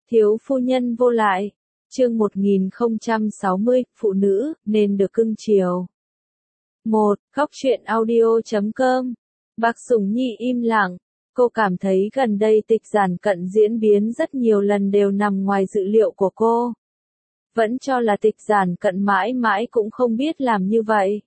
Thiếu phu nhân vô lại. Chương 1060, phụ nữ nên được cưng chiều. 1. Góc truyện audio.com. Bạc Sủng Nhi im lặng. Cô cảm thấy gần đây Tịch Giản Cận diễn biến rất nhiều lần đều nằm ngoài dự liệu của cô. Vẫn cho là Tịch Giản Cận mãi mãi cũng không biết làm như vậy.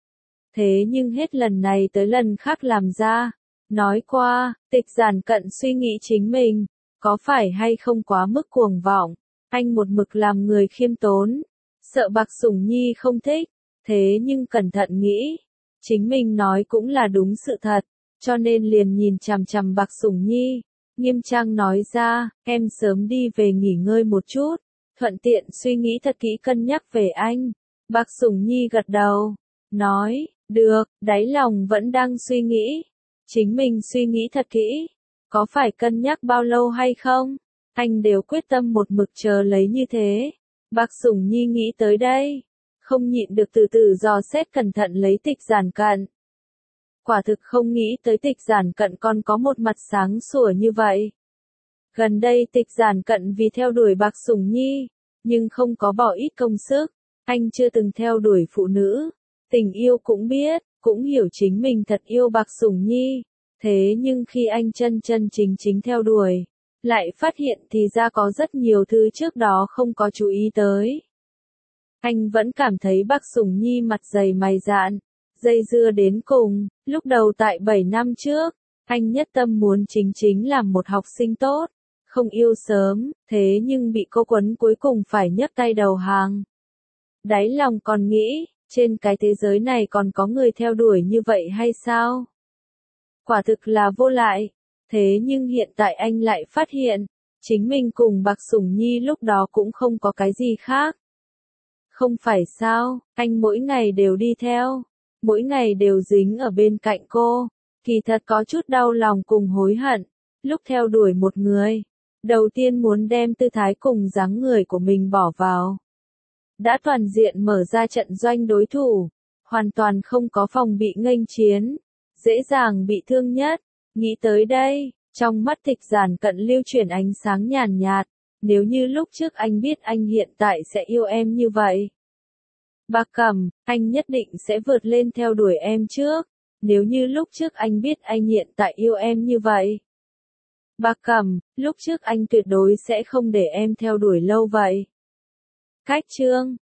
Thế nhưng hết lần này tới lần khác làm ra. Nói qua, Tịch Giản Cận suy nghĩ chính mình, có phải hay không quá mức cuồng vọng. Anh một mực làm người khiêm tốn, sợ Bạc Sủng Nhi không thích, thế nhưng cẩn thận nghĩ, chính mình nói cũng là đúng sự thật, cho nên liền nhìn chằm chằm Bạc Sủng Nhi, nghiêm trang nói ra, em sớm đi về nghỉ ngơi một chút, thuận tiện suy nghĩ thật kỹ cân nhắc về anh. Bạc Sủng Nhi gật đầu, nói, được, đáy lòng vẫn đang suy nghĩ, chính mình suy nghĩ thật kỹ, có phải cân nhắc bao lâu hay không? Anh đều quyết tâm một mực chờ lấy như thế. Bạc Sủng Nhi nghĩ tới đây, không nhịn được từ từ dò xét cẩn thận lấy Tịch Giản Cận. Quả thực không nghĩ tới Tịch Giản Cận còn có một mặt sáng sủa như vậy. Gần đây Tịch Giản Cận vì theo đuổi Bạc Sủng Nhi, nhưng không có bỏ ít công sức. Anh chưa từng theo đuổi phụ nữ, tình yêu cũng biết, cũng hiểu chính mình thật yêu Bạc Sủng Nhi. Thế nhưng khi anh chân chân chính theo đuổi, lại phát hiện thì ra có rất nhiều thứ trước đó không có chú ý tới. Anh vẫn cảm thấy Bạc Sủng Nhi mặt dày mày dạn, dây dưa đến cùng. Lúc đầu tại 7 năm trước, anh nhất tâm muốn chính làm một học sinh tốt, không yêu sớm, thế nhưng bị cô quấn cuối cùng phải nhấc tay đầu hàng. Đáy lòng còn nghĩ, trên cái thế giới này còn có người theo đuổi như vậy hay sao? Quả thực là vô lại. Thế nhưng hiện tại anh lại phát hiện, chính mình cùng Bạc Sủng Nhi lúc đó cũng không có cái gì khác. Không phải sao, anh mỗi ngày đều đi theo, mỗi ngày đều dính ở bên cạnh cô, kỳ thật có chút đau lòng cùng hối hận, lúc theo đuổi một người, đầu tiên muốn đem tư thái cùng dáng người của mình bỏ vào. Đã toàn diện mở ra trận doanh đối thủ, hoàn toàn không có phòng bị nghênh chiến, dễ dàng bị thương nhất. Nghĩ tới đây, trong mắt Tịch Giản Cận lưu chuyển ánh sáng nhàn nhạt, nếu như lúc trước anh biết anh hiện tại sẽ yêu em như vậy. Bạc Cẩm, anh nhất định sẽ vượt lên theo đuổi em trước, nếu như lúc trước anh biết anh hiện tại yêu em như vậy. Bạc Cẩm, lúc trước anh tuyệt đối sẽ không để em theo đuổi lâu vậy. Cách chương